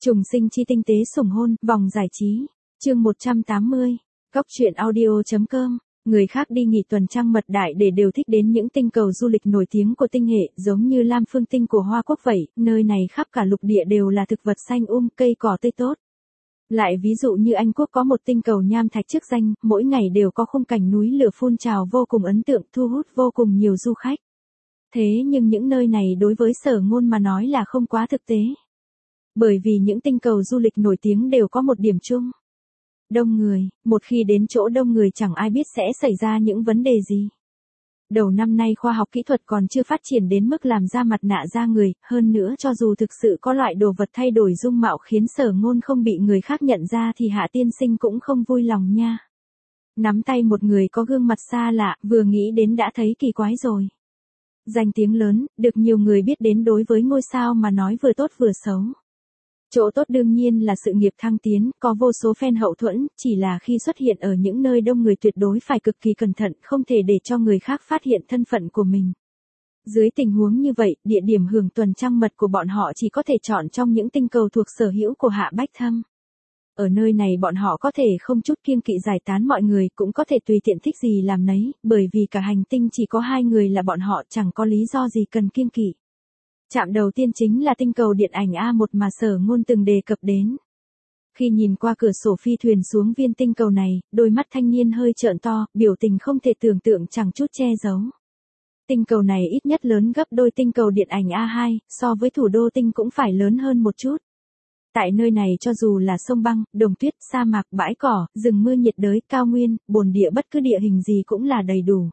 Trùng sinh chi tinh tế sủng hôn, vòng giải trí. Chương 180. Góc truyện audio.com. Người khác đi nghỉ tuần trăng mật đại để đều thích đến những tinh cầu du lịch nổi tiếng của tinh hệ, giống như Lam Phương Tinh của Hoa Quốc vậy, nơi này khắp cả lục địa đều là thực vật xanh cây cỏ tươi tốt. Lại ví dụ như Anh Quốc có một tinh cầu nham thạch chức danh, mỗi ngày đều có khung cảnh núi lửa phun trào vô cùng ấn tượng, thu hút vô cùng nhiều du khách. Thế nhưng những nơi này đối với Sở Ngôn mà nói là không quá thực tế. Bởi vì những tinh cầu du lịch nổi tiếng đều có một điểm chung. Đông người, một khi đến chỗ đông người chẳng ai biết sẽ xảy ra những vấn đề gì. Đầu năm nay khoa học kỹ thuật còn chưa phát triển đến mức làm ra mặt nạ da người, hơn nữa cho dù thực sự có loại đồ vật thay đổi dung mạo khiến Sở Ngôn không bị người khác nhận ra thì Hạ tiên sinh cũng không vui lòng nha. Nắm tay một người có gương mặt xa lạ, vừa nghĩ đến đã thấy kỳ quái rồi. Danh tiếng lớn, được nhiều người biết đến đối với ngôi sao mà nói vừa tốt vừa xấu. Chỗ tốt đương nhiên là sự nghiệp thăng tiến, có vô số fan hậu thuẫn, chỉ là khi xuất hiện ở những nơi đông người tuyệt đối phải cực kỳ cẩn thận, không thể để cho người khác phát hiện thân phận của mình. Dưới tình huống như vậy, địa điểm hưởng tuần trăng mật của bọn họ chỉ có thể chọn trong những tinh cầu thuộc sở hữu của Hạ Bách Thâm. Ở nơi này bọn họ có thể không chút kiêng kỵ giải tán mọi người, cũng có thể tùy tiện thích gì làm nấy, bởi vì cả hành tinh chỉ có 2 người là bọn họ, chẳng có lý do gì cần kiêng kỵ. Trạm đầu tiên chính là tinh cầu điện ảnh A1 mà Sở Ngôn từng đề cập đến. Khi nhìn qua cửa sổ phi thuyền xuống viên tinh cầu này, đôi mắt thanh niên hơi trợn to, biểu tình không thể tưởng tượng chẳng chút che giấu. Tinh cầu này ít nhất lớn gấp đôi tinh cầu điện ảnh A2, so với thủ đô tinh cũng phải lớn hơn một chút. Tại nơi này cho dù là sông băng, đồng tuyết, sa mạc, bãi cỏ, rừng mưa nhiệt đới, cao nguyên, bồn địa bất cứ địa hình gì cũng là đầy đủ.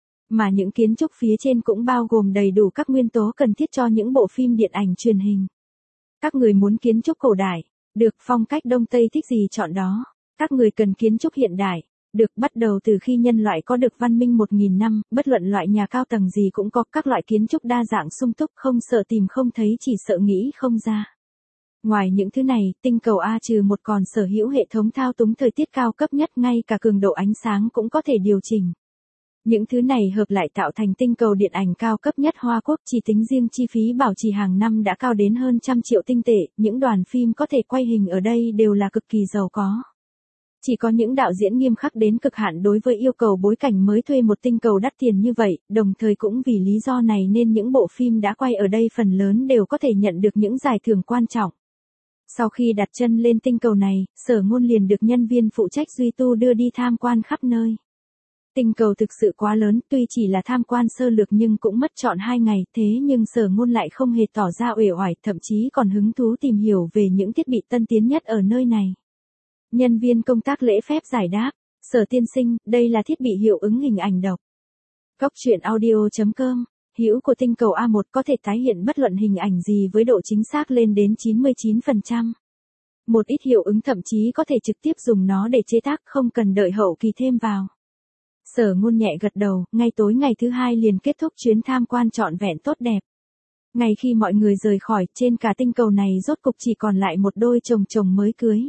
Mà những kiến trúc phía trên cũng bao gồm đầy đủ các nguyên tố cần thiết cho những bộ phim điện ảnh truyền hình. Các người muốn kiến trúc cổ đại, được, phong cách Đông Tây thích gì chọn đó. Các người cần kiến trúc hiện đại, được, bắt đầu từ khi nhân loại có được văn minh 1000 năm, bất luận loại nhà cao tầng gì cũng có các loại kiến trúc đa dạng sung túc, không sợ tìm không thấy, chỉ sợ nghĩ không ra. Ngoài những thứ này, tinh cầu A-1 còn sở hữu hệ thống thao túng thời tiết cao cấp nhất, ngay cả cường độ ánh sáng cũng có thể điều chỉnh. Những thứ này hợp lại tạo thành tinh cầu điện ảnh cao cấp nhất Hoa Quốc, chỉ tính riêng chi phí bảo trì hàng năm đã cao đến hơn 100 triệu tinh tệ, những đoàn phim có thể quay hình ở đây đều là cực kỳ giàu có. Chỉ có những đạo diễn nghiêm khắc đến cực hạn đối với yêu cầu bối cảnh mới thuê một tinh cầu đắt tiền như vậy, đồng thời cũng vì lý do này nên những bộ phim đã quay ở đây phần lớn đều có thể nhận được những giải thưởng quan trọng. Sau khi đặt chân lên tinh cầu này, Sở Ngôn liền được nhân viên phụ trách duy tu đưa đi tham quan khắp nơi. Tinh cầu thực sự quá lớn, tuy chỉ là tham quan sơ lược nhưng cũng mất trọn 2 ngày, thế nhưng Sở Ngôn lại không hề tỏ ra uể oải, thậm chí còn hứng thú tìm hiểu về những thiết bị tân tiến nhất ở nơi này. Nhân viên công tác lễ phép giải đáp, Sở tiên sinh, đây là thiết bị hiệu ứng hình ảnh độc. Góc truyện audio.com. Hữu của tinh cầu A1 có thể tái hiện bất luận hình ảnh gì với độ chính xác lên đến 99%. Một ít hiệu ứng thậm chí có thể trực tiếp dùng nó để chế tác, không cần đợi hậu kỳ thêm vào. Sở Ngôn nhẹ gật đầu, ngay tối ngày thứ 2 liền kết thúc chuyến tham quan trọn vẹn tốt đẹp. Ngay khi mọi người rời khỏi, trên cả tinh cầu này rốt cục chỉ còn lại một đôi chồng mới cưới.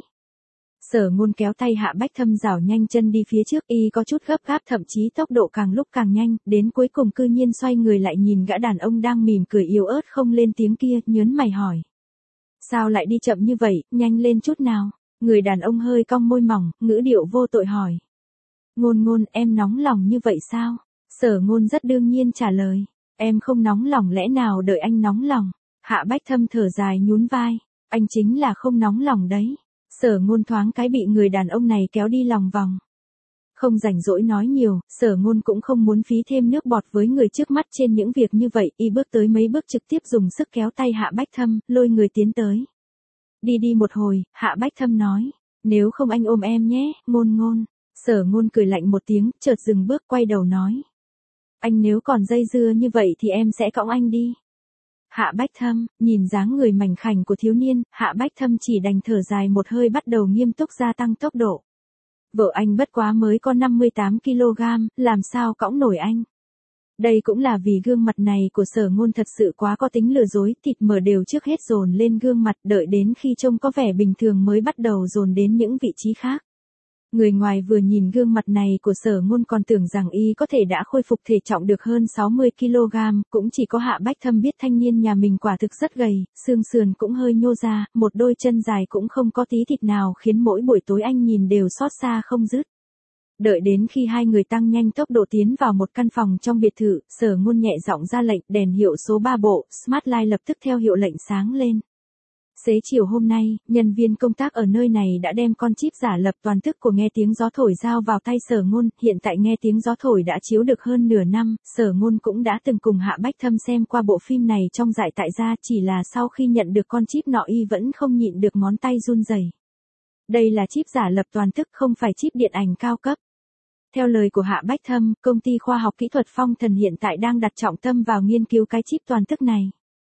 Sở Ngôn kéo tay Hạ Bách Thâm rảo nhanh chân đi phía trước, y có chút gấp gáp, thậm chí tốc độ càng lúc càng nhanh, đến cuối cùng cư nhiên xoay người lại nhìn gã đàn ông đang mỉm cười yếu ớt không lên tiếng kia, nhớn mày hỏi. Sao lại đi chậm như vậy, nhanh lên chút nào. Người đàn ông hơi cong môi mỏng, ngữ điệu vô tội hỏi. Ngôn, em nóng lòng như vậy sao? Sở Ngôn rất đương nhiên trả lời. Em không nóng lòng, lẽ nào đợi anh nóng lòng? Hạ Bách Thâm thở dài nhún vai. Anh chính là không nóng lòng đấy. Sở Ngôn thoáng cái bị người đàn ông này kéo đi lòng vòng. Không rảnh rỗi nói nhiều, Sở Ngôn cũng không muốn phí thêm nước bọt với người trước mắt trên những việc như vậy, y bước tới mấy bước trực tiếp dùng sức kéo tay Hạ Bách Thâm, lôi người tiến tới. Đi một hồi, Hạ Bách Thâm nói. Nếu không anh ôm em nhé, Ngôn. Sở Ngôn cười lạnh một tiếng, chợt dừng bước quay đầu nói. Anh nếu còn dây dưa như vậy thì em sẽ cõng anh đi. Hạ Bách Thâm, nhìn dáng người mảnh khảnh của thiếu niên, Hạ Bách Thâm chỉ đành thở dài một hơi, bắt đầu nghiêm túc gia tăng tốc độ. Vợ anh bất quá mới có 58 kg, làm sao cõng nổi anh. Đây cũng là vì gương mặt này của Sở Ngôn thật sự quá có tính lừa dối, thịt mỡ đều trước hết dồn lên gương mặt, đợi đến khi trông có vẻ bình thường mới bắt đầu dồn đến những vị trí khác. Người ngoài vừa nhìn gương mặt này của Sở Ngôn còn tưởng rằng y có thể đã khôi phục thể trọng được hơn 60 kg, cũng chỉ có Hạ Bách Thâm biết thanh niên nhà mình quả thực rất gầy, xương sườn cũng hơi nhô ra, một đôi chân dài cũng không có tí thịt nào khiến mỗi buổi tối anh nhìn đều xót xa không dứt. Đợi đến khi hai người tăng nhanh tốc độ tiến vào một căn phòng trong biệt thự, Sở Ngôn nhẹ giọng ra lệnh, đèn hiệu số 3 bộ, Smart Light lập tức theo hiệu lệnh sáng lên. Xế chiều hôm nay, nhân viên công tác ở nơi này đã đem con chip giả lập toàn thức của Nghe Tiếng Gió Thổi giao vào tay Sở Ngôn, hiện tại Nghe Tiếng Gió Thổi đã chiếu được hơn nửa năm, Sở Ngôn cũng đã từng cùng Hạ Bách Thâm xem qua bộ phim này trong Dại Tại Gia, chỉ là sau khi nhận được con chip nọ y vẫn không nhịn được ngón tay run rẩy. Đây là chip giả lập toàn thức không phải chip điện ảnh cao cấp. Theo lời của Hạ Bách Thâm, công ty khoa học kỹ thuật Phong Thần hiện tại đang đặt trọng tâm vào nghiên cứu cái chip toàn thức này.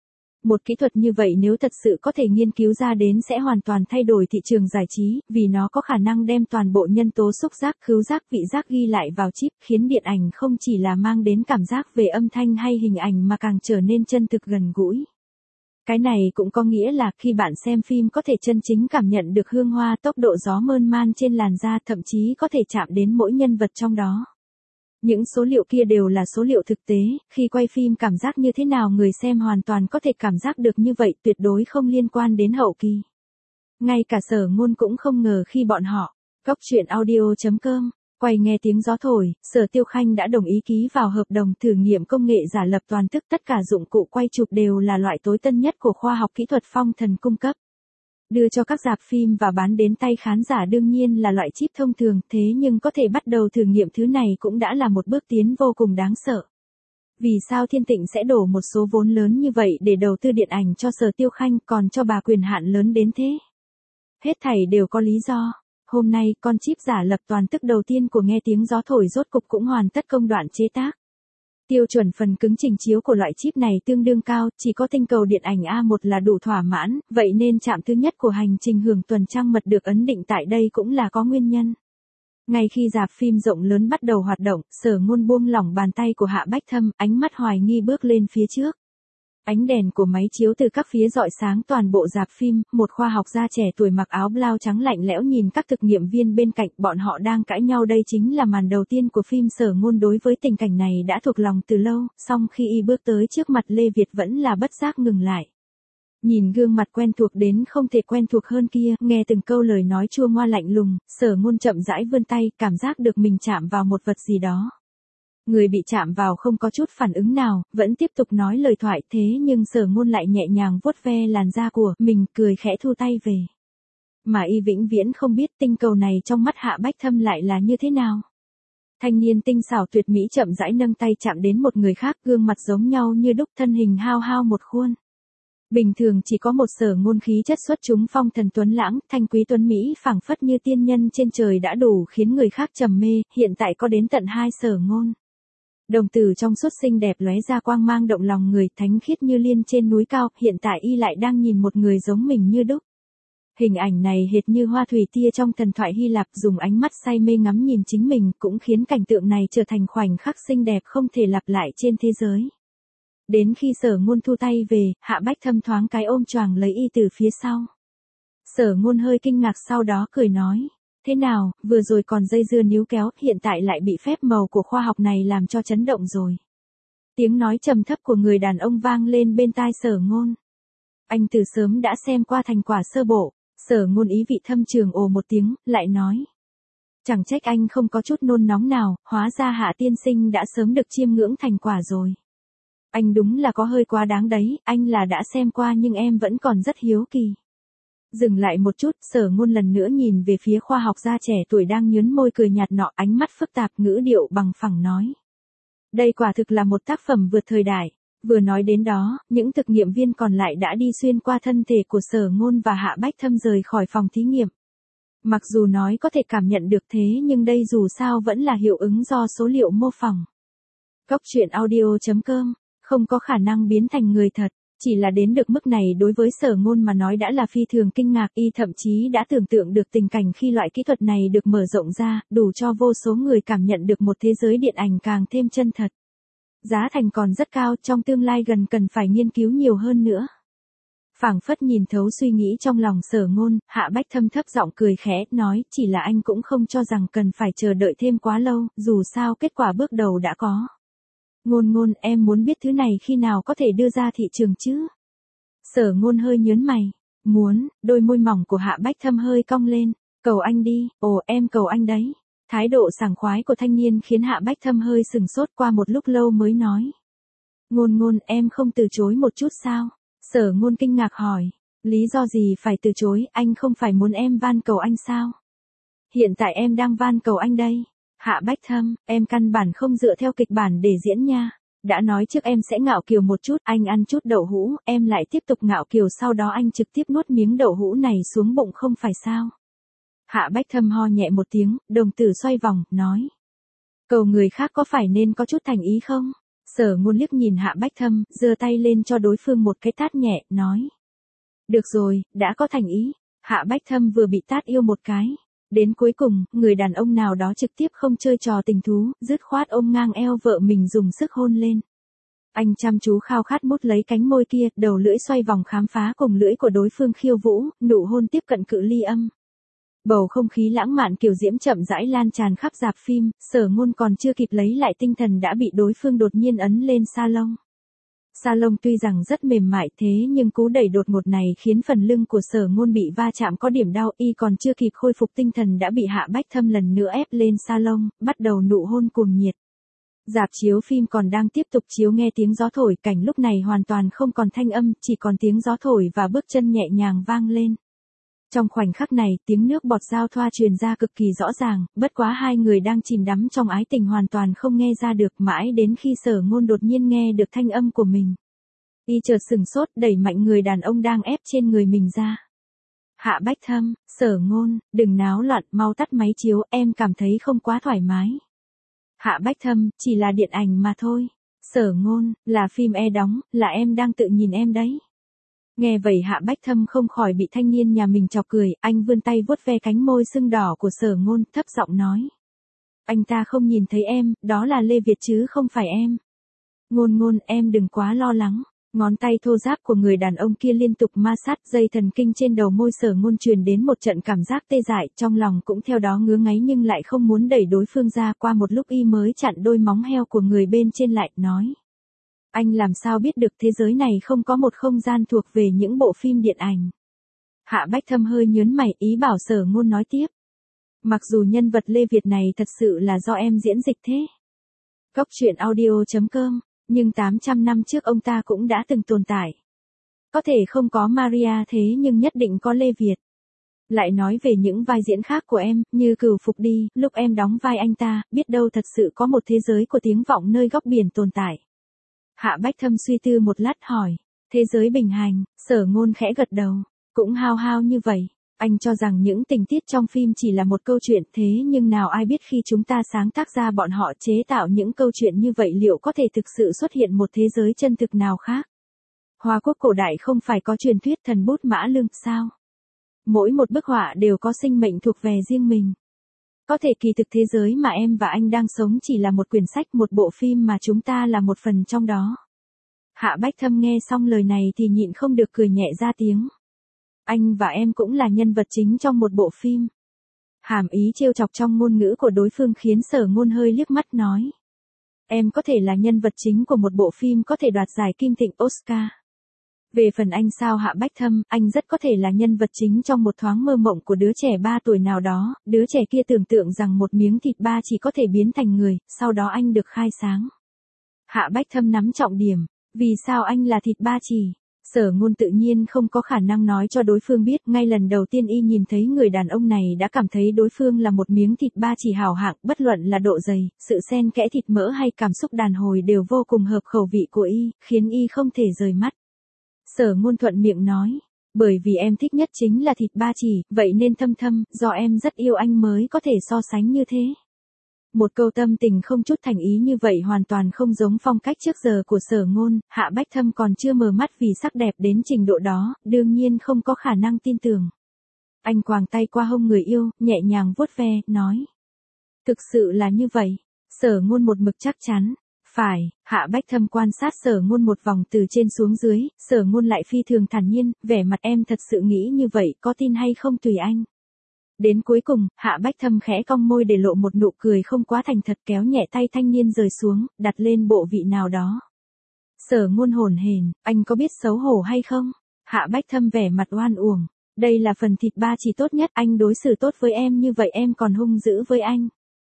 Một kỹ thuật như vậy nếu thật sự có thể nghiên cứu ra đến sẽ hoàn toàn thay đổi thị trường giải trí, vì nó có khả năng đem toàn bộ nhân tố xúc giác, khứu giác, vị giác ghi lại vào chip, khiến điện ảnh không chỉ là mang đến cảm giác về âm thanh hay hình ảnh mà càng trở nên chân thực gần gũi. Cái này cũng có nghĩa là khi bạn xem phim có thể chân chính cảm nhận được hương hoa, tốc độ gió mơn man trên làn da, thậm chí có thể chạm đến mỗi nhân vật trong đó. Những số liệu kia đều là số liệu thực tế, khi quay phim cảm giác như thế nào người xem hoàn toàn có thể cảm giác được như vậy, tuyệt đối không liên quan đến hậu kỳ. Ngay cả Sở Ngôn cũng không ngờ khi bọn họ, goctruyện.audio.com, quay Nghe Tiếng Gió Thổi, Sở Tiêu Khanh đã đồng ý ký vào hợp đồng thử nghiệm công nghệ giả lập toàn thức, tất cả dụng cụ quay chụp đều là loại tối tân nhất của khoa học kỹ thuật Phong Thần cung cấp. Đưa cho các rạp phim và bán đến tay khán giả đương nhiên là loại chip thông thường, thế nhưng có thể bắt đầu thử nghiệm thứ này cũng đã là một bước tiến vô cùng đáng sợ. Vì sao Thiên Tịnh sẽ đổ một số vốn lớn như vậy để đầu tư điện ảnh cho Sở Tiêu Khanh, còn cho bà quyền hạn lớn đến thế? Hết thảy đều có lý do. Hôm nay, con chip giả lập toàn tức đầu tiên của Nghe Tiếng Gió Thổi rốt cục cũng hoàn tất công đoạn chế tác. Tiêu chuẩn phần cứng trình chiếu của loại chip này tương đương cao, chỉ có tinh cầu điện ảnh A1 là đủ thỏa mãn, vậy nên trạm thứ nhất của hành trình hưởng tuần trăng mật được ấn định tại đây cũng là có nguyên nhân. Ngay khi rạp phim rộng lớn bắt đầu hoạt động, Sở Ngôn buông lỏng bàn tay của Hạ Bách Thâm, ánh mắt hoài nghi bước lên phía trước. Ánh đèn của máy chiếu từ các phía rọi sáng toàn bộ rạp phim, một khoa học gia trẻ tuổi mặc áo blau trắng lạnh lẽo nhìn các thực nghiệm viên bên cạnh, bọn họ đang cãi nhau, đây chính là màn đầu tiên của phim. Sở Ngôn đối với tình cảnh này đã thuộc lòng từ lâu, song khi y bước tới trước mặt Lê Việt vẫn là bất giác ngừng lại. Nhìn gương mặt quen thuộc đến không thể quen thuộc hơn kia, nghe từng câu lời nói chua ngoa lạnh lùng, Sở Ngôn chậm rãi vươn tay, cảm giác được mình chạm vào một vật gì đó. Người bị chạm vào không có chút phản ứng nào, vẫn tiếp tục nói lời thoại, thế nhưng Sở Ngôn lại nhẹ nhàng vuốt ve làn da của mình, cười khẽ thu tay về. Mà y vĩnh viễn không biết tinh cầu này trong mắt Hạ Bách Thâm lại là như thế nào. Thanh niên tinh xảo tuyệt mỹ chậm rãi nâng tay chạm đến một người khác, gương mặt giống nhau như đúc, thân hình hao hao một khuôn. Bình thường chỉ có một Sở Ngôn khí chất xuất chúng, phong thần tuấn lãng, thanh quý tuấn mỹ phảng phất như tiên nhân trên trời đã đủ khiến người khác trầm mê, hiện tại có đến tận hai Sở Ngôn. Đồng tử trong suốt xinh đẹp lóe ra quang mang động lòng người, thánh khiết như liên trên núi cao, hiện tại y lại đang nhìn một người giống mình như đúc. Hình ảnh này hệt như hoa thủy tia trong thần thoại Hy Lạp, dùng ánh mắt say mê ngắm nhìn chính mình, cũng khiến cảnh tượng này trở thành khoảnh khắc xinh đẹp không thể lặp lại trên thế giới. Đến khi Sở Ngôn thu tay về, Hạ Bách Thâm thoáng cái ôm choàng lấy y từ phía sau. Sở Ngôn hơi kinh ngạc sau đó cười nói. Thế nào, vừa rồi còn dây dưa níu kéo, hiện tại lại bị phép màu của khoa học này làm cho chấn động rồi. Tiếng nói trầm thấp của người đàn ông vang lên bên tai Sở Ngôn. Anh từ sớm đã xem qua thành quả sơ bộ. Sở Ngôn ý vị thâm trường ồ một tiếng, lại nói. Chẳng trách anh không có chút nôn nóng nào, hóa ra Hạ tiên sinh đã sớm được chiêm ngưỡng thành quả rồi. Anh đúng là có hơi quá đáng đấy, anh là đã xem qua nhưng em vẫn còn rất hiếu kỳ. Dừng lại một chút, Sở Ngôn lần nữa nhìn về phía khoa học gia trẻ tuổi đang nhướn môi cười nhạt nọ, ánh mắt phức tạp, ngữ điệu bằng phẳng nói. Đây quả thực là một tác phẩm vượt thời đại. Vừa nói đến đó, những thực nghiệm viên còn lại đã đi xuyên qua thân thể của Sở Ngôn và Hạ Bách Thâm rời khỏi phòng thí nghiệm. Mặc dù nói có thể cảm nhận được thế nhưng đây dù sao vẫn là hiệu ứng do số liệu mô phỏng. Goctruyện.audio.com, không có khả năng biến thành người thật. Chỉ là đến được mức này đối với Sở Ngôn mà nói đã là phi thường kinh ngạc, y thậm chí đã tưởng tượng được tình cảnh khi loại kỹ thuật này được mở rộng ra, đủ cho vô số người cảm nhận được một thế giới điện ảnh càng thêm chân thật. Giá thành còn rất cao, trong tương lai gần cần phải nghiên cứu nhiều hơn nữa. Phảng phất nhìn thấu suy nghĩ trong lòng Sở Ngôn, Hạ Bách Thâm thấp giọng cười khẽ, nói, chỉ là anh cũng không cho rằng cần phải chờ đợi thêm quá lâu, dù sao kết quả bước đầu đã có. Ngôn Ngôn, em muốn biết thứ này khi nào có thể đưa ra thị trường chứ? Sở Ngôn hơi nhớn mày. Muốn, đôi môi mỏng của Hạ Bách Thâm hơi cong lên. Cầu anh đi, ồ em cầu anh đấy. Thái độ sảng khoái của thanh niên khiến Hạ Bách Thâm hơi sừng sốt, qua một lúc lâu mới nói. Ngôn Ngôn, em không từ chối một chút sao? Sở Ngôn kinh ngạc hỏi. Lý do gì phải từ chối, anh không phải muốn em van cầu anh sao? Hiện tại em đang van cầu anh đây. Hạ Bách Thâm, em căn bản không dựa theo kịch bản để diễn nha. Đã nói trước em sẽ ngạo kiều một chút, anh ăn chút đậu hũ, em lại tiếp tục ngạo kiều, sau đó anh trực tiếp nuốt miếng đậu hũ này xuống bụng không phải sao? Hạ Bách Thâm ho nhẹ một tiếng, đồng tử xoay vòng, nói. Cầu người khác có phải nên có chút thành ý không? Sở Ngôn liếc nhìn Hạ Bách Thâm, giơ tay lên cho đối phương một cái tát nhẹ, nói. Được rồi, đã có thành ý. Hạ Bách Thâm vừa bị tát yêu một cái. Đến cuối cùng, người đàn ông nào đó trực tiếp không chơi trò tình thú, dứt khoát ôm ngang eo vợ mình dùng sức hôn lên. Anh chăm chú khao khát mút lấy cánh môi kia, đầu lưỡi xoay vòng khám phá cùng lưỡi của đối phương khiêu vũ, nụ hôn tiếp cận cự ly âm. Bầu không khí lãng mạn kiều diễm chậm rãi lan tràn khắp rạp phim, Sở Ngôn còn chưa kịp lấy lại tinh thần đã bị đối phương đột nhiên ấn lên salon. Salon tuy rằng rất mềm mại thế nhưng cú đẩy đột ngột này khiến phần lưng của Sở Ngôn bị va chạm có điểm đau, y còn chưa kịp khôi phục tinh thần đã bị Hạ Bách Thâm lần nữa ép lên salon, bắt đầu nụ hôn cuồng nhiệt. Rạp chiếu phim còn đang tiếp tục chiếu, nghe tiếng gió thổi, cảnh lúc này hoàn toàn không còn thanh âm, chỉ còn tiếng gió thổi và bước chân nhẹ nhàng vang lên. Trong khoảnh khắc này, tiếng nước bọt giao thoa truyền ra cực kỳ rõ ràng, bất quá hai người đang chìm đắm trong ái tình hoàn toàn không nghe ra được, mãi đến khi Sở Ngôn đột nhiên nghe được thanh âm của mình. Y chợt sừng sốt, đẩy mạnh người đàn ông đang ép trên người mình ra. Hạ Bách Thâm, Sở Ngôn, đừng náo loạn, mau tắt máy chiếu, em cảm thấy không quá thoải mái. Hạ Bách Thâm, chỉ là điện ảnh mà thôi. Sở Ngôn, là phim đóng, là em đang tự nhìn em đấy. Nghe vậy Hạ Bách Thâm không khỏi bị thanh niên nhà mình chọc cười, anh vươn tay vuốt ve cánh môi sưng đỏ của Sở Ngôn, thấp giọng nói. Anh ta không nhìn thấy em, đó là Lê Việt chứ không phải em. Ngôn Ngôn, em đừng quá lo lắng. Ngón tay thô ráp của người đàn ông kia liên tục ma sát dây thần kinh trên đầu môi Sở Ngôn, truyền đến một trận cảm giác tê dại, trong lòng cũng theo đó ngứa ngáy nhưng lại không muốn đẩy đối phương ra, qua một lúc y mới chặn đôi móng heo của người bên trên lại, nói. Anh làm sao biết được thế giới này không có một không gian thuộc về những bộ phim điện ảnh? Hạ Bách Thâm hơi nhớn mày, ý bảo Sở Ngôn nói tiếp. Mặc dù nhân vật Lê Việt này thật sự là do em diễn dịch thế. Cốc truyện audio.com, nhưng 800 năm trước ông ta cũng đã từng tồn tại. Có thể không có Maria thế nhưng nhất định có Lê Việt. Lại nói về những vai diễn khác của em, như Cửu Phục đi, lúc em đóng vai anh ta, biết đâu thật sự có một thế giới của tiếng vọng nơi góc biển tồn tại. Hạ Bách Thâm suy tư một lát hỏi, thế giới bình hành, Sở Ngôn khẽ gật đầu, cũng hao hao như vậy. Anh cho rằng những tình tiết trong phim chỉ là một câu chuyện, thế nhưng nào ai biết khi chúng ta sáng tác ra bọn họ chế tạo những câu chuyện như vậy liệu có thể thực sự xuất hiện một thế giới chân thực nào khác? Hoa quốc cổ đại không phải có truyền thuyết thần bút Mã Lương sao? Mỗi một bức họa đều có sinh mệnh thuộc về riêng mình. Có thể kỳ thực thế giới mà em và anh đang sống chỉ là một quyển sách, một bộ phim mà chúng ta là một phần trong đó. Hạ Bách Thâm nghe xong lời này thì nhịn không được cười nhẹ ra tiếng. Anh và em cũng là nhân vật chính trong một bộ phim. Hàm ý trêu chọc trong ngôn ngữ của đối phương khiến Sở Ngôn hơi liếc mắt nói. Em có thể là nhân vật chính của một bộ phim có thể đoạt giải Kim Thịnh Oscar. Về phần anh sao Hạ Bách Thâm, anh rất có thể là nhân vật chính trong một thoáng mơ mộng của đứa trẻ 3 tuổi nào đó, đứa trẻ kia tưởng tượng rằng một miếng thịt ba chỉ có thể biến thành người, sau đó anh được khai sáng. Hạ Bách Thâm nắm trọng điểm, vì sao anh là thịt ba chỉ? Sở Ngôn tự nhiên không có khả năng nói cho đối phương biết, ngay lần đầu tiên y nhìn thấy người đàn ông này đã cảm thấy đối phương là một miếng thịt ba chỉ hảo hạng, bất luận là độ dày, sự xen kẽ thịt mỡ hay cảm xúc đàn hồi đều vô cùng hợp khẩu vị của y, khiến y không thể rời mắt. Sở Ngôn thuận miệng nói, bởi vì em thích nhất chính là thịt ba chỉ, vậy nên Thâm Thâm, do em rất yêu anh mới có thể so sánh như thế. Một câu tâm tình không chút thành ý như vậy hoàn toàn không giống phong cách trước giờ của Sở Ngôn, Hạ Bách Thâm còn chưa mở mắt vì sắc đẹp đến trình độ đó, đương nhiên không có khả năng tin tưởng. Anh quàng tay qua hông người yêu, nhẹ nhàng vuốt ve, nói. Thực sự là như vậy. Sở Ngôn một mực chắc chắn. Phải, Hạ Bách Thâm quan sát Sở Ngôn một vòng từ trên xuống dưới, Sở Ngôn lại phi thường thản nhiên, vẻ mặt em thật sự nghĩ như vậy, có tin hay không tùy anh. Đến cuối cùng, Hạ Bách Thâm khẽ cong môi để lộ một nụ cười không quá thành thật, kéo nhẹ tay thanh niên rời xuống, đặt lên bộ vị nào đó. Sở Ngôn hổn hển, anh có biết xấu hổ hay không? Hạ Bách Thâm vẻ mặt oan uổng. Đây là phần thịt ba chỉ tốt nhất, anh đối xử tốt với em như vậy em còn hung dữ với anh.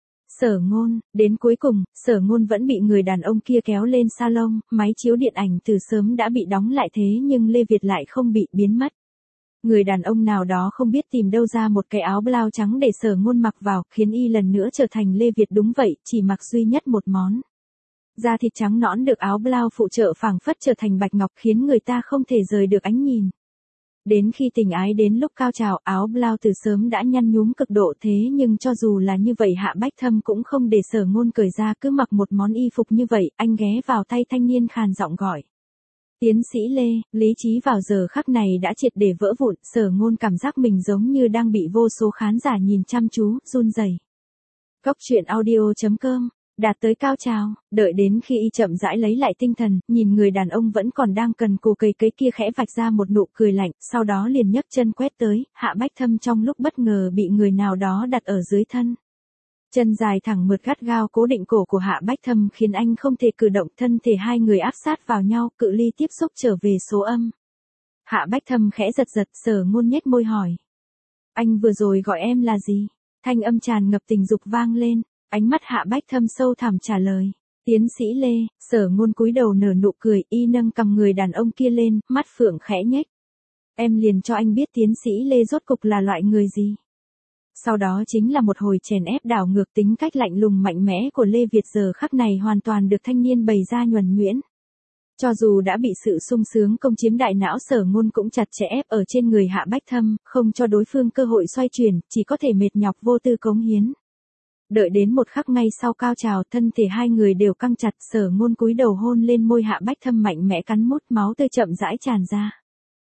Sở Ngôn, đến cuối cùng, Sở Ngôn vẫn bị người đàn ông kia kéo lên salon, máy chiếu điện ảnh từ sớm đã bị đóng lại thế nhưng Lê Việt lại không bị biến mất. Người đàn ông nào đó không biết tìm đâu ra một cái áo blau trắng để Sở Ngôn mặc vào, khiến y lần nữa trở thành Lê Việt đúng vậy, chỉ mặc duy nhất một món. Da thịt trắng nõn được áo blau phụ trợ phảng phất trở thành bạch ngọc khiến người ta không thể rời được ánh nhìn. Đến khi tình ái đến lúc cao trào, áo blau từ sớm đã nhăn nhúm cực độ thế nhưng cho dù là như vậy Hạ Bách Thâm cũng không để Sở Ngôn cởi ra cứ mặc một món y phục như vậy, anh ghé vào tay thanh niên khàn giọng gọi. Tiến sĩ Lê, lý trí vào giờ khắc này đã triệt để vỡ vụn, Sở Ngôn cảm giác mình giống như đang bị vô số khán giả nhìn chăm chú, run rẩy. Cốc truyện audio.com đạt tới cao trào, đợi đến khi y chậm rãi lấy lại tinh thần, nhìn người đàn ông vẫn còn đang cần cù cầy cấy kia khẽ vạch ra một nụ cười lạnh, sau đó liền nhấc chân quét tới, Hạ Bách Thâm trong lúc bất ngờ bị người nào đó đặt ở dưới thân. Chân dài thẳng mượt gắt gao cố định cổ của Hạ Bách Thâm khiến anh không thể cử động, thân thể hai người áp sát vào nhau, cự ly tiếp xúc trở về số âm. Hạ Bách Thâm khẽ giật giật, Sở Ngôn nhếch môi hỏi. Anh vừa rồi gọi em là gì? Thanh âm tràn ngập tình dục vang lên. Ánh mắt Hạ Bách Thâm sâu thẳm trả lời. Tiến sĩ Lê, Sở Ngôn cúi đầu nở nụ cười, y nâng cầm người đàn ông kia lên, mắt phượng khẽ nhếch. Em liền cho anh biết tiến sĩ Lê rốt cục là loại người gì. Sau đó chính là một hồi chèn ép đảo ngược, tính cách lạnh lùng mạnh mẽ của Lê Việt giờ khắc này hoàn toàn được thanh niên bày ra nhuần nhuyễn. Cho dù đã bị sự sung sướng công chiếm đại não, Sở Ngôn cũng chặt chẽ ép ở trên người Hạ Bách Thâm, không cho đối phương cơ hội xoay chuyển, chỉ có thể mệt nhọc vô tư cống hiến. Đợi đến một khắc ngay sau cao trào, thân thể hai người đều căng chặt, Sở Ngôn cúi đầu hôn lên môi Hạ Bách Thâm mạnh mẽ cắn mút, máu tươi chậm rãi tràn ra.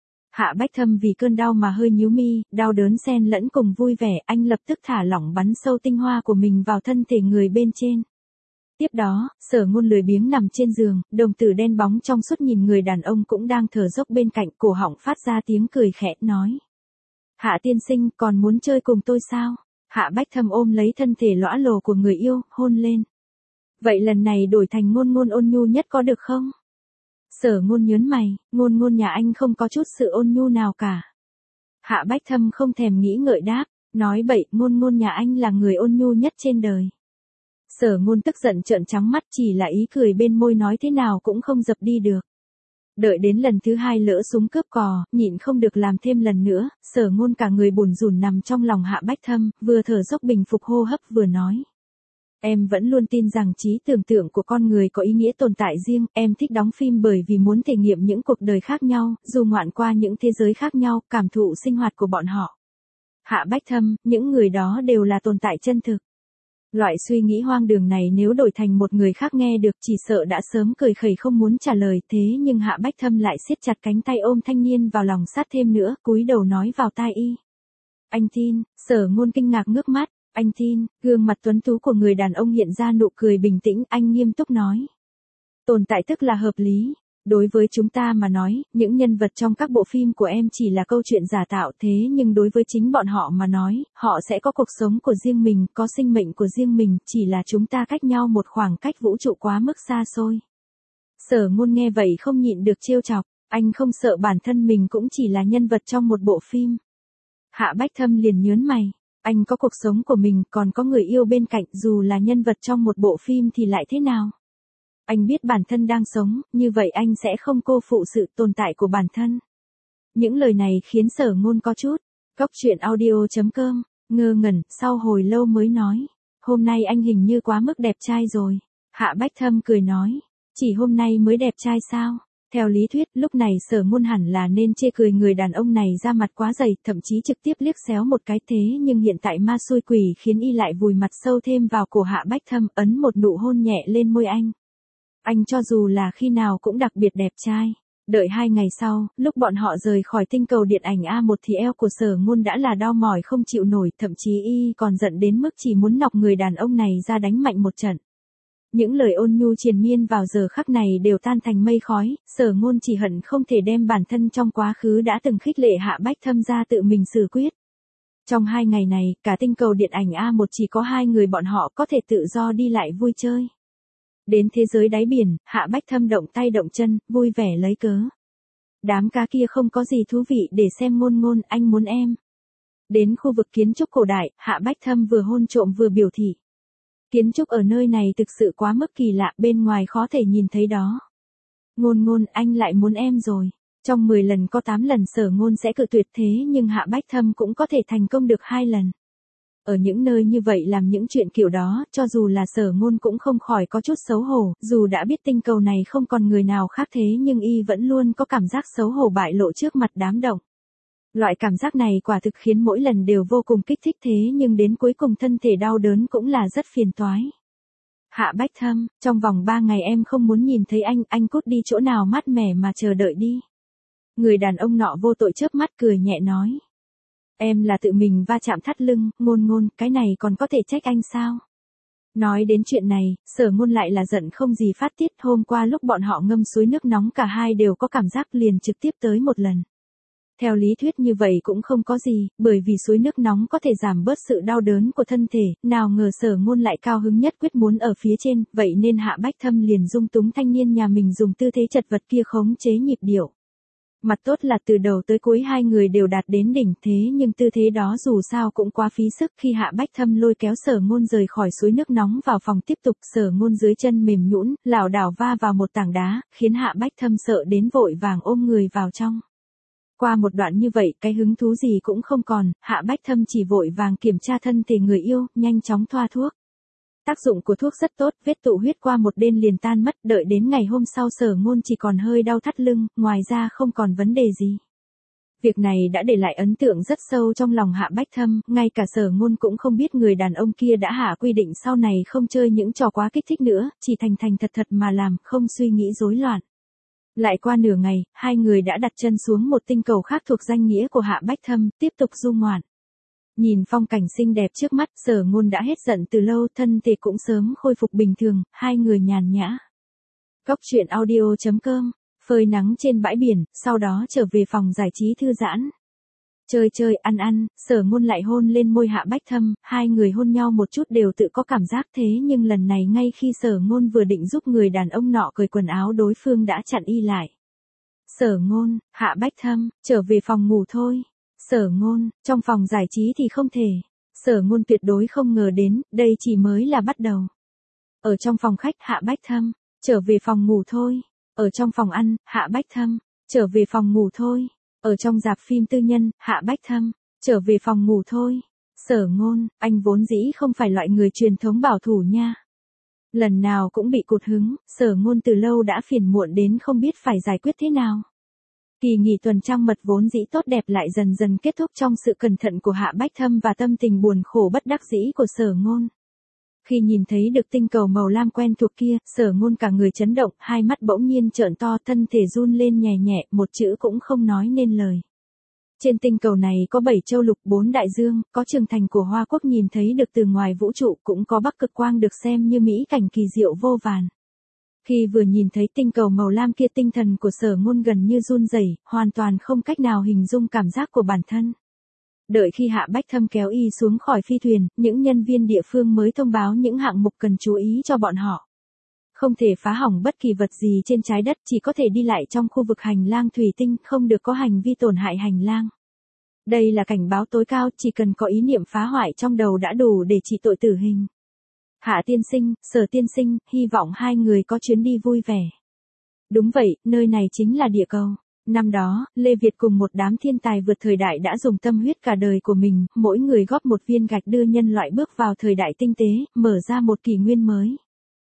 Hạ Bách Thâm vì cơn đau mà hơi nhíu mi, đau đớn xen lẫn cùng vui vẻ, anh lập tức thả lỏng bắn sâu tinh hoa của mình vào thân thể người bên trên. Tiếp đó, Sở Ngôn lười biếng nằm trên giường, đồng tử đen bóng trong suốt nhìn người đàn ông cũng đang thở dốc bên cạnh, cổ họng phát ra tiếng cười khẽ, nói. Hạ tiên sinh, còn muốn chơi cùng tôi sao? Hạ Bách Thâm ôm lấy thân thể lõa lồ của người yêu, hôn lên. Vậy lần này đổi thành Ngôn Ngôn ôn nhu nhất có được không? Sở Ngôn nhớn mày, Ngôn nhà anh không có chút sự ôn nhu nào cả. Hạ Bách Thâm không thèm nghĩ ngợi đáp, nói bậy, Ngôn nhà anh là người ôn nhu nhất trên đời. Sở Ngôn tức giận trợn trắng mắt, chỉ là ý cười bên môi nói thế nào cũng không dập đi được. Đợi đến lần thứ hai lỡ súng cướp cò, nhịn không được làm thêm lần nữa, Sở Ngôn cả người bủn rủn nằm trong lòng Hạ Bách Thâm, vừa thở dốc bình phục hô hấp vừa nói. Em vẫn luôn tin rằng trí tưởng tượng của con người có ý nghĩa tồn tại riêng, em thích đóng phim bởi vì muốn thể nghiệm những cuộc đời khác nhau, du ngoạn qua những thế giới khác nhau, cảm thụ sinh hoạt của bọn họ. Hạ Bách Thâm, những người đó đều là tồn tại chân thực. Loại suy nghĩ hoang đường này nếu đổi thành một người khác nghe được chỉ sợ đã sớm cười khẩy không muốn trả lời, thế nhưng Hạ Bách Thâm lại siết chặt cánh tay ôm thanh niên vào lòng sát thêm nữa, cúi đầu nói vào tai y. Anh tin, Sở Ngôn kinh ngạc ngước mắt, anh tin, gương mặt tuấn tú của người đàn ông hiện ra nụ cười bình tĩnh, anh nghiêm túc nói. Tồn tại tức là hợp lý. Đối với chúng ta mà nói, những nhân vật trong các bộ phim của em chỉ là câu chuyện giả tạo, thế nhưng đối với chính bọn họ mà nói, họ sẽ có cuộc sống của riêng mình, có sinh mệnh của riêng mình, chỉ là chúng ta cách nhau một khoảng cách vũ trụ quá mức xa xôi. Sở Ngôn nghe vậy không nhịn được trêu chọc, anh không sợ bản thân mình cũng chỉ là nhân vật trong một bộ phim. Hạ Bách Thâm liền nhớn mày, anh có cuộc sống của mình, còn có người yêu bên cạnh, dù là nhân vật trong một bộ phim thì lại thế nào? Anh biết bản thân đang sống, như vậy anh sẽ không cô phụ sự tồn tại của bản thân. Những lời này khiến Sở Ngôn có chút. Cốc truyện audio.com, ngơ ngẩn, sau hồi lâu mới nói. Hôm nay anh hình như quá mức đẹp trai rồi. Hạ Bách Thâm cười nói. Chỉ hôm nay mới đẹp trai sao? Theo lý thuyết, lúc này Sở Ngôn hẳn là nên chê cười người đàn ông này ra mặt quá dày, thậm chí trực tiếp liếc xéo một cái, thế nhưng hiện tại ma xui quỷ khiến y lại vùi mặt sâu thêm vào cổ Hạ Bách Thâm, ấn một nụ hôn nhẹ lên môi anh. Anh cho dù là khi nào cũng đặc biệt đẹp trai. Đợi 2 ngày sau, lúc bọn họ rời khỏi tinh cầu điện ảnh A1 thì eo của Sở Ngôn đã là đau mỏi không chịu nổi, thậm chí y còn giận đến mức chỉ muốn nọc người đàn ông này ra đánh mạnh một trận. Những lời ôn nhu triền miên vào giờ khắc này đều tan thành mây khói, Sở Ngôn chỉ hận không thể đem bản thân trong quá khứ đã từng khích lệ Hạ Bách Thâm ra tự mình xử quyết. Trong 2 ngày này, cả tinh cầu điện ảnh A1 chỉ có 2 người bọn họ có thể tự do đi lại vui chơi. Đến thế giới đáy biển, Hạ Bách Thâm động tay động chân, vui vẻ lấy cớ. Đám cá kia không có gì thú vị để xem, Ngôn Ngôn, anh muốn em. Đến khu vực kiến trúc cổ đại, Hạ Bách Thâm vừa hôn trộm vừa biểu thị. Kiến trúc ở nơi này thực sự quá mức kỳ lạ, bên ngoài khó thể nhìn thấy đó. Ngôn Ngôn, anh lại muốn em rồi. Trong 10 lần có 8 lần Sở Ngôn sẽ cự tuyệt, thế nhưng Hạ Bách Thâm cũng có thể thành công được 2 lần. Ở những nơi như vậy làm những chuyện kiểu đó, cho dù là Sở Ngôn cũng không khỏi có chút xấu hổ, dù đã biết tinh cầu này không còn người nào khác thế nhưng y vẫn luôn có cảm giác xấu hổ bại lộ trước mặt đám đông. Loại cảm giác này quả thực khiến mỗi lần đều vô cùng kích thích, thế nhưng đến cuối cùng thân thể đau đớn cũng là rất phiền toái. Hạ Bách Thâm, trong vòng 3 ngày em không muốn nhìn thấy anh cút đi chỗ nào mát mẻ mà chờ đợi đi. Người đàn ông nọ vô tội chớp mắt cười nhẹ nói. Em là tự mình va chạm thắt lưng, Ngôn Ngôn, cái này còn có thể trách anh sao? Nói đến chuyện này, Sở Ngôn lại là giận không gì phát tiết, hôm qua lúc bọn họ ngâm suối nước nóng cả hai đều có cảm giác liền trực tiếp tới một lần. Theo lý thuyết như vậy cũng không có gì, bởi vì suối nước nóng có thể giảm bớt sự đau đớn của thân thể, nào ngờ Sở Ngôn lại cao hứng nhất quyết muốn ở phía trên, vậy nên Hạ Bách Thâm liền dung túng thanh niên nhà mình dùng tư thế chật vật kia khống chế nhịp điệu. Mặt tốt là từ đầu tới cuối 2 người đều đạt đến đỉnh, thế nhưng tư thế đó dù sao cũng quá phí sức. Khi Hạ Bách Thâm lôi kéo Sở Ngôn rời khỏi suối nước nóng vào phòng tiếp tục, Sở Ngôn dưới chân mềm nhũn, lảo đảo va vào một tảng đá, khiến Hạ Bách Thâm sợ đến vội vàng ôm người vào trong. Qua một đoạn như vậy, cái hứng thú gì cũng không còn, Hạ Bách Thâm chỉ vội vàng kiểm tra thân thể người yêu, nhanh chóng thoa thuốc. Tác dụng của thuốc rất tốt, vết tụ huyết qua một đêm liền tan mất, đợi đến ngày hôm sau Sở Ngôn chỉ còn hơi đau thắt lưng, ngoài ra không còn vấn đề gì. Việc này đã để lại ấn tượng rất sâu trong lòng Hạ Bách Thâm, ngay cả Sở Ngôn cũng không biết người đàn ông kia đã hạ quy định sau này không chơi những trò quá kích thích nữa, chỉ thành thành thật thật mà làm, không suy nghĩ rối loạn. Lại qua nửa ngày, 2 người đã đặt chân xuống một tinh cầu khác thuộc danh nghĩa của Hạ Bách Thâm, tiếp tục du ngoạn. Nhìn phong cảnh xinh đẹp trước mắt, Sở Ngôn đã hết giận từ lâu, thân thể cũng sớm khôi phục bình thường, 2 người nhàn nhã. Cóc truyện audio.com, phơi nắng trên bãi biển, sau đó trở về phòng giải trí thư giãn. Chơi ăn, Sở Ngôn lại hôn lên môi Hạ Bách Thâm, 2 người hôn nhau một chút đều tự có cảm giác, thế nhưng lần này ngay khi Sở Ngôn vừa định giúp người đàn ông nọ cởi quần áo, đối phương đã chặn y lại. Sở Ngôn, Hạ Bách Thâm, trở về phòng ngủ thôi. Sở Ngôn, trong phòng giải trí thì không thể. Sở Ngôn tuyệt đối không ngờ đến, đây chỉ mới là bắt đầu. Ở trong phòng khách, Hạ Bách Thâm, trở về phòng ngủ thôi. Ở trong phòng ăn, Hạ Bách Thâm, trở về phòng ngủ thôi. Ở trong rạp phim tư nhân, Hạ Bách Thâm, trở về phòng ngủ thôi. Sở Ngôn, anh vốn dĩ không phải loại người truyền thống bảo thủ nha. Lần nào cũng bị cụt hứng, Sở Ngôn từ lâu đã phiền muộn đến không biết phải giải quyết thế nào. Kỳ nghỉ tuần trăng mật vốn dĩ tốt đẹp lại dần dần kết thúc trong sự cẩn thận của Hạ Bách Thâm và tâm tình buồn khổ bất đắc dĩ của Sở Ngôn. Khi nhìn thấy được tinh cầu màu lam quen thuộc kia, Sở Ngôn cả người chấn động, 2 mắt bỗng nhiên trợn to, thân thể run lên nhẹ nhẹ, một chữ cũng không nói nên lời. Trên tinh cầu này có 7 châu lục, 4 đại dương, có trường thành của Hoa Quốc nhìn thấy được từ ngoài vũ trụ, cũng có Bắc Cực Quang được xem như mỹ cảnh kỳ diệu vô vàn. Khi vừa nhìn thấy tinh cầu màu lam kia, tinh thần của Sở Ngôn gần như run rẩy, hoàn toàn không cách nào hình dung cảm giác của bản thân. Đợi khi Hạ Bách Thâm kéo y xuống khỏi phi thuyền, những nhân viên địa phương mới thông báo những hạng mục cần chú ý cho bọn họ. Không thể phá hỏng bất kỳ vật gì trên trái đất, chỉ có thể đi lại trong khu vực hành lang thủy tinh, không được có hành vi tổn hại hành lang. Đây là cảnh báo tối cao, chỉ cần có ý niệm phá hoại trong đầu đã đủ để trị tội tử hình. Hạ tiên sinh, Sở tiên sinh, hy vọng 2 người có chuyến đi vui vẻ. Đúng vậy, nơi này chính là địa cầu. Năm đó, Lê Việt cùng một đám thiên tài vượt thời đại đã dùng tâm huyết cả đời của mình, mỗi người góp một viên gạch đưa nhân loại bước vào thời đại tinh tế, mở ra một kỷ nguyên mới.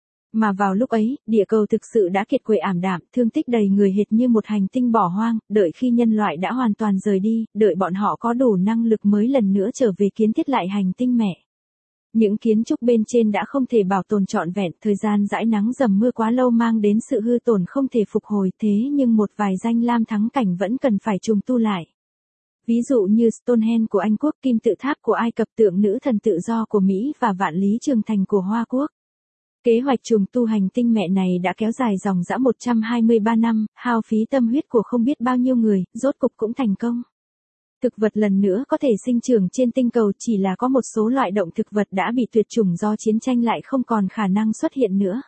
Mà vào lúc ấy, địa cầu thực sự đã kiệt quệ ảm đạm, thương tích đầy người hệt như một hành tinh bỏ hoang, đợi khi nhân loại đã hoàn toàn rời đi, đợi bọn họ có đủ năng lực mới lần nữa trở về kiến thiết lại hành tinh mẹ. Những kiến trúc bên trên đã không thể bảo tồn trọn vẹn, thời gian dãi nắng dầm mưa quá lâu mang đến sự hư tổn không thể phục hồi, thế nhưng một vài danh lam thắng cảnh vẫn cần phải trùng tu lại. Ví dụ như Stonehenge của Anh Quốc, kim tự tháp của Ai Cập, tượng nữ thần tự do của Mỹ và vạn lý trường thành của Hoa Quốc. Kế hoạch trùng tu hành tinh mẹ này đã kéo dài dòng dã 123 năm, hao phí tâm huyết của không biết bao nhiêu người, rốt cục cũng thành công. Thực vật lần nữa có thể sinh trưởng trên tinh cầu, chỉ là có một số loại động thực vật đã bị tuyệt chủng do chiến tranh lại không còn khả năng xuất hiện nữa.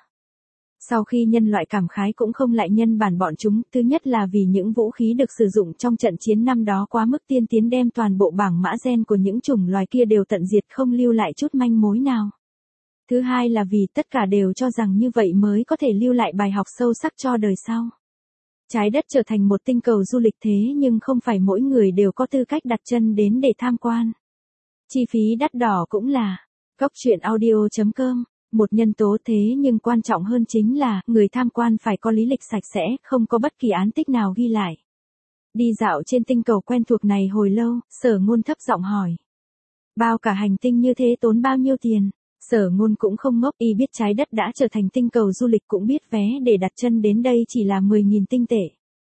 Sau khi nhân loại cảm khái cũng không lại nhân bản bọn chúng, thứ nhất là vì những vũ khí được sử dụng trong trận chiến năm đó quá mức tiên tiến, đem toàn bộ bảng mã gen của những chủng loài kia đều tận diệt, không lưu lại chút manh mối nào. Thứ hai là vì tất cả đều cho rằng như vậy mới có thể lưu lại bài học sâu sắc cho đời sau. Trái đất trở thành một tinh cầu du lịch, thế nhưng không phải mỗi người đều có tư cách đặt chân đến để tham quan. Chi phí đắt đỏ cũng là. Góc truyện audio.com, một nhân tố, thế nhưng quan trọng hơn chính là người tham quan phải có lý lịch sạch sẽ, không có bất kỳ án tích nào ghi lại. Đi dạo trên tinh cầu quen thuộc này hồi lâu, Sở Ngôn thấp giọng hỏi. Bao cả hành tinh như thế tốn bao nhiêu tiền? Sở Ngôn cũng không ngốc, y biết trái đất đã trở thành tinh cầu du lịch, cũng biết vé để đặt chân đến đây chỉ là 10.000 tinh tệ.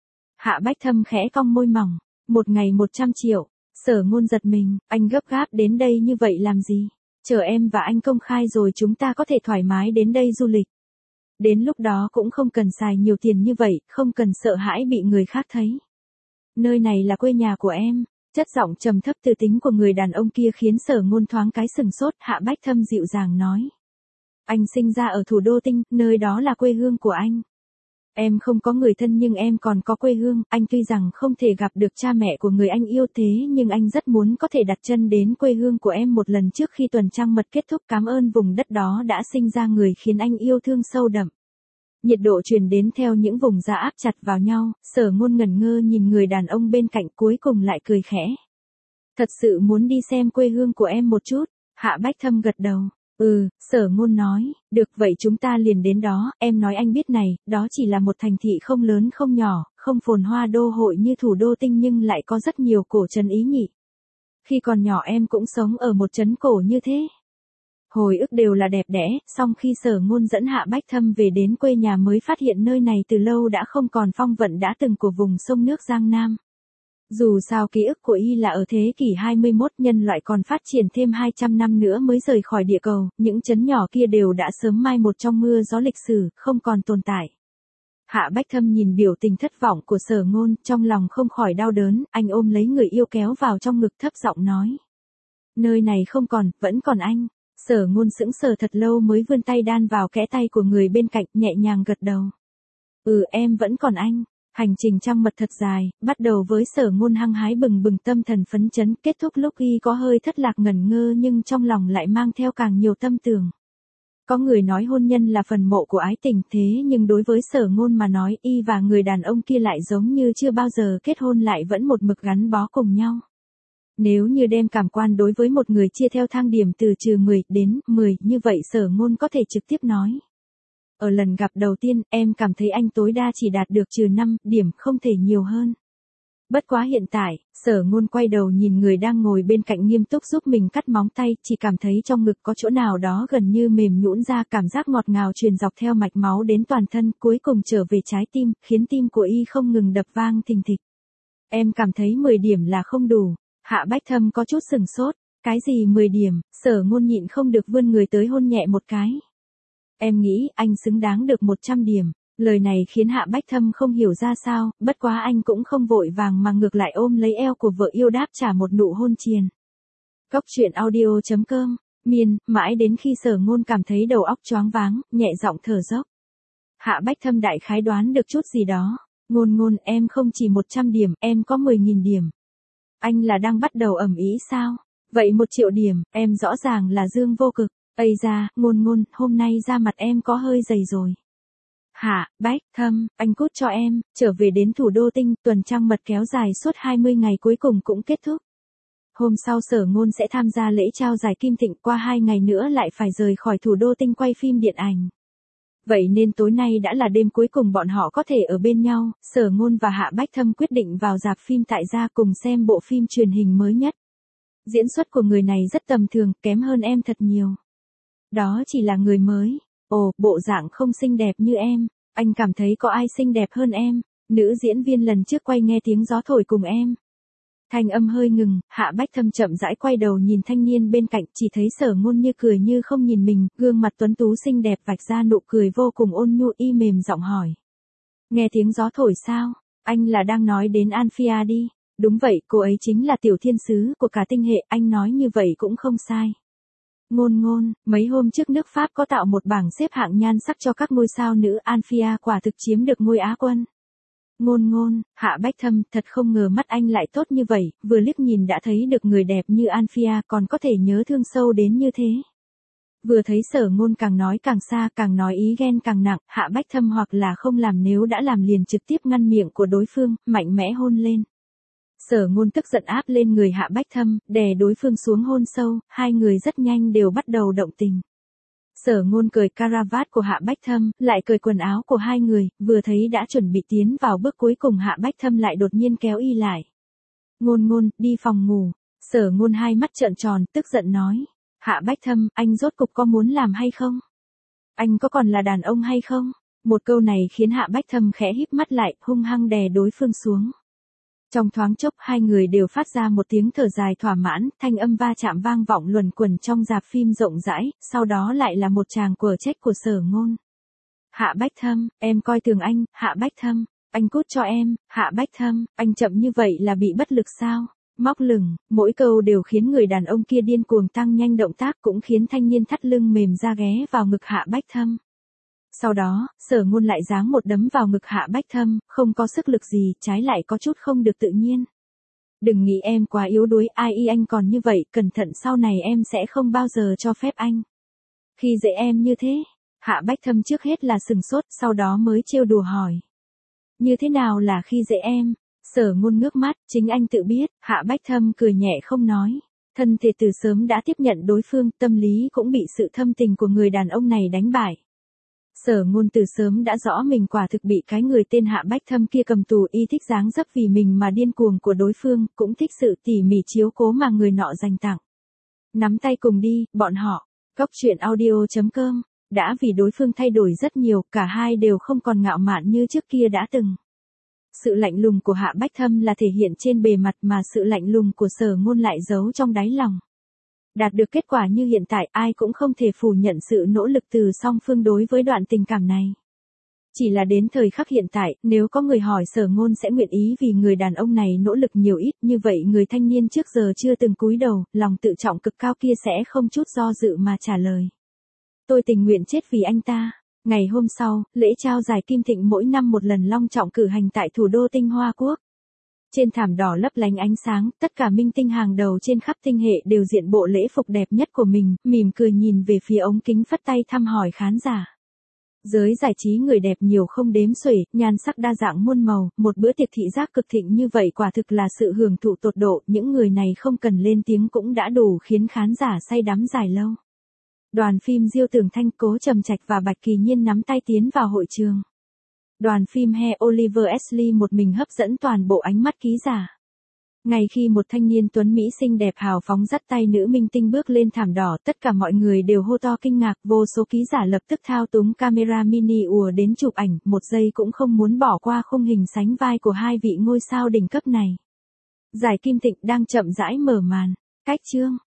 Hạ Bách Thâm khẽ cong môi mỏng, một ngày 100 triệu. Sở Ngôn giật mình, anh gấp gáp đến đây như vậy làm gì? Chờ em và anh công khai rồi chúng ta có thể thoải mái đến đây du lịch. Đến lúc đó cũng không cần xài nhiều tiền như vậy, không cần sợ hãi bị người khác thấy. Nơi này là quê nhà của em. Chất giọng trầm thấp từ tính của người đàn ông kia khiến Sở Ngôn thoáng cái sừng sốt. Hạ Bách Thâm dịu dàng nói. Anh sinh ra ở thủ đô tinh, nơi đó là quê hương của anh. Em không có người thân nhưng em còn có quê hương, anh tuy rằng không thể gặp được cha mẹ của người anh yêu thế nhưng anh rất muốn có thể đặt chân đến quê hương của em một lần trước khi tuần trăng mật kết thúc. Cảm ơn vùng đất đó đã sinh ra người khiến anh yêu thương sâu đậm. Nhiệt độ truyền đến theo những vùng da áp chặt vào nhau, Sở Ngôn ngẩn ngơ nhìn người đàn ông bên cạnh, cuối cùng lại cười khẽ. Thật sự muốn đi xem quê hương của em một chút? Hạ Bách Thâm gật đầu. Sở Ngôn nói, được vậy chúng ta liền đến đó. Em nói anh biết này, đó chỉ là một thành thị không lớn không nhỏ, không phồn hoa đô hội như thủ đô tinh nhưng lại có rất nhiều cổ trấn ý nhị. Khi còn nhỏ em cũng sống ở một trấn cổ như thế. Hồi ức đều là đẹp đẽ, song khi Sở Ngôn dẫn Hạ Bách Thâm về đến quê nhà mới phát hiện nơi này từ lâu đã không còn phong vận đã từng của vùng sông nước Giang Nam. Dù sao ký ức của y là ở thế kỷ 21, nhân loại còn phát triển thêm 200 năm nữa mới rời khỏi địa cầu, những trấn nhỏ kia đều đã sớm mai một trong mưa gió lịch sử, không còn tồn tại. Hạ Bách Thâm nhìn biểu tình thất vọng của Sở Ngôn, trong lòng không khỏi đau đớn, anh ôm lấy người yêu kéo vào trong ngực thấp giọng nói. Nơi này không còn, vẫn còn anh. Sở Ngôn sững sờ thật lâu mới vươn tay đan vào kẽ tay của người bên cạnh, nhẹ nhàng gật đầu. Em vẫn còn anh. Hành trình trăng mật thật dài, bắt đầu với Sở Ngôn hăng hái bừng bừng tâm thần phấn chấn, kết thúc lúc y có hơi thất lạc ngẩn ngơ nhưng trong lòng lại mang theo càng nhiều tâm tưởng. Có người nói hôn nhân là phần mộ của ái tình, thế nhưng đối với Sở Ngôn mà nói, y và người đàn ông kia lại giống như chưa bao giờ kết hôn lại vẫn một mực gắn bó cùng nhau. Nếu như đem cảm quan đối với một người chia theo thang điểm từ -10 đến 10, như vậy Sở Ngôn có thể trực tiếp nói. Ở lần gặp đầu tiên, em cảm thấy anh tối đa chỉ đạt được -5 điểm, không thể nhiều hơn. Bất quá hiện tại, Sở Ngôn quay đầu nhìn người đang ngồi bên cạnh nghiêm túc giúp mình cắt móng tay, chỉ cảm thấy trong ngực có chỗ nào đó gần như mềm nhũn ra, cảm giác ngọt ngào truyền dọc theo mạch máu đến toàn thân, cuối cùng trở về trái tim, khiến tim của y không ngừng đập vang thình thịch. Em cảm thấy 10 điểm là không đủ. Hạ Bách Thâm có chút sừng sốt. Cái gì 10 điểm? Sở Ngôn nhịn không được vươn người tới hôn nhẹ một cái. Em nghĩ anh xứng đáng được 100 điểm. Lời này khiến Hạ Bách Thâm không hiểu ra sao, bất quá anh cũng không vội vàng mà ngược lại ôm lấy eo của vợ yêu đáp trả một nụ hôn triền. Góc truyện audio.com, mãi đến khi Sở Ngôn cảm thấy đầu óc choáng váng, nhẹ giọng thở dốc. Hạ Bách Thâm đại khái đoán được chút gì đó. Ngôn, em không chỉ 100 điểm, em có 10.000 điểm. Anh là đang bắt đầu ầm ĩ sao? Vậy 1 triệu điểm, em rõ ràng là dương vô cực. Ây da, Ngôn, hôm nay da mặt em có hơi dày rồi. Hạ Bách Thâm, anh cút cho em. Trở về đến thủ đô tinh, tuần trăng mật kéo dài suốt 20 ngày cuối cùng cũng kết thúc. Hôm sau Sở Ngôn sẽ tham gia lễ trao giải Kim Thịnh, qua 2 ngày nữa lại phải rời khỏi thủ đô tinh quay phim điện ảnh. Vậy nên tối nay đã là đêm cuối cùng bọn họ có thể ở bên nhau, Sở Ngôn và Hạ Bách Thâm quyết định vào rạp phim tại gia cùng xem bộ phim truyền hình mới nhất. Diễn xuất của người này rất tầm thường, kém hơn em thật nhiều. Đó chỉ là người mới. Ồ, bộ dạng không xinh đẹp như em. Anh cảm thấy có ai xinh đẹp hơn em? Nữ diễn viên lần trước quay nghe tiếng gió thổi cùng em. Thanh âm hơi ngừng, Hạ Bách Thâm chậm rãi quay đầu nhìn thanh niên bên cạnh, chỉ thấy Sở Ngôn như cười như không nhìn mình, gương mặt tuấn tú xinh đẹp vạch ra nụ cười vô cùng ôn nhu y mềm giọng hỏi. Nghe tiếng gió thổi sao? Anh là đang nói đến Anphia đi. Đúng vậy, cô ấy chính là tiểu thiên sứ của cả tinh hệ, anh nói như vậy cũng không sai. Ngôn, mấy hôm trước nước Pháp có tạo một bảng xếp hạng nhan sắc cho các ngôi sao nữ, Anphia quả thực chiếm được ngôi Á quân. Ngôn, Hạ Bách Thâm, thật không ngờ mắt anh lại tốt như vậy, vừa liếc nhìn đã thấy được người đẹp như Anphia còn có thể nhớ thương sâu đến như thế. Vừa thấy Sở Ngôn càng nói càng xa, càng nói ý ghen càng nặng, Hạ Bách Thâm hoặc là không làm, nếu đã làm liền trực tiếp ngăn miệng của đối phương, mạnh mẽ hôn lên. Sở Ngôn tức giận áp lên người Hạ Bách Thâm, đè đối phương xuống hôn sâu, hai người rất nhanh đều bắt đầu động tình. Sở Ngôn cởi caravat của Hạ Bách Thâm, lại cởi quần áo của hai người, vừa thấy đã chuẩn bị tiến vào bước cuối cùng Hạ Bách Thâm lại đột nhiên kéo y lại. Ngôn, đi phòng ngủ. Sở Ngôn hai mắt trợn tròn, tức giận nói. Hạ Bách Thâm, anh rốt cục có muốn làm hay không? Anh có còn là đàn ông hay không? Một câu này khiến Hạ Bách Thâm khẽ híp mắt lại, hung hăng đè đối phương xuống. Trong thoáng chốc hai người đều phát ra một tiếng thở dài thỏa mãn, thanh âm va chạm vang vọng luẩn quẩn trong rạp phim rộng rãi, sau đó lại là một tràng quở trách của Sở Ngôn. Hạ Bách Thâm, em coi thường anh, Hạ Bách Thâm, anh cút cho em, Hạ Bách Thâm, anh chậm như vậy là bị bất lực sao? Móc lửng, mỗi câu đều khiến người đàn ông kia điên cuồng tăng nhanh động tác, cũng khiến thanh niên thắt lưng mềm ra ghé vào ngực Hạ Bách Thâm. Sau đó, Sở Ngôn lại giáng một đấm vào ngực Hạ Bách Thâm, không có sức lực gì, trái lại có chút không được tự nhiên. Đừng nghĩ em quá yếu đuối, ai y anh còn như vậy, cẩn thận sau này em sẽ không bao giờ cho phép anh. Khi dễ em như thế, Hạ Bách Thâm trước hết là sừng sốt, sau đó mới trêu đùa hỏi. Như thế nào là khi dễ em? Sở Ngôn ngước mắt, chính anh tự biết, Hạ Bách Thâm cười nhẹ không nói. Thân thể từ sớm đã tiếp nhận đối phương, tâm lý cũng bị sự thâm tình của người đàn ông này đánh bại. Sở Ngôn từ sớm đã rõ mình quả thực bị cái người tên Hạ Bách Thâm kia cầm tù, y thích dáng dấp vì mình mà điên cuồng của đối phương, cũng thích sự tỉ mỉ chiếu cố mà người nọ dành tặng. Nắm tay cùng đi, bọn họ. Cốc truyện audio.com. Đã vì đối phương thay đổi rất nhiều, cả hai đều không còn ngạo mạn như trước kia đã từng. Sự lạnh lùng của Hạ Bách Thâm là thể hiện trên bề mặt mà sự lạnh lùng của Sở Ngôn lại giấu trong đáy lòng. Đạt được kết quả như hiện tại, ai cũng không thể phủ nhận sự nỗ lực từ song phương đối với đoạn tình cảm này. Chỉ là đến thời khắc hiện tại, nếu có người hỏi Sở Ngôn sẽ nguyện ý vì người đàn ông này nỗ lực nhiều ít, như vậy người thanh niên trước giờ chưa từng cúi đầu, lòng tự trọng cực cao kia sẽ không chút do dự mà trả lời. Tôi tình nguyện chết vì anh ta. Ngày hôm sau, lễ trao giải Kim Thịnh mỗi năm một lần long trọng cử hành tại thủ đô Tinh Hoa Quốc. Trên thảm đỏ lấp lánh ánh sáng, tất cả minh tinh hàng đầu trên khắp tinh hệ đều diện bộ lễ phục đẹp nhất của mình, mỉm cười nhìn về phía ống kính phất tay thăm hỏi khán giả. Giới giải trí người đẹp nhiều không đếm xuể, nhan sắc đa dạng muôn màu, một bữa tiệc thị giác cực thịnh như vậy quả thực là sự hưởng thụ tột độ, những người này không cần lên tiếng cũng đã đủ khiến khán giả say đắm dài lâu. Đoàn phim Diêu Tường Thanh, Cố Trầm Trạch và Bạch Kỳ Nhiên nắm tay tiến vào hội trường. Đoàn phim He Oliver Ashley một mình hấp dẫn toàn bộ ánh mắt ký giả. Ngay khi một thanh niên tuấn Mỹ xinh đẹp hào phóng dắt tay nữ minh tinh bước lên thảm đỏ, tất cả mọi người đều hô to kinh ngạc, vô số ký giả lập tức thao túng camera mini ùa đến chụp ảnh, một giây cũng không muốn bỏ qua khung hình sánh vai của hai vị ngôi sao đỉnh cấp này. Giải Kim Thịnh đang chậm rãi mở màn. Cách chương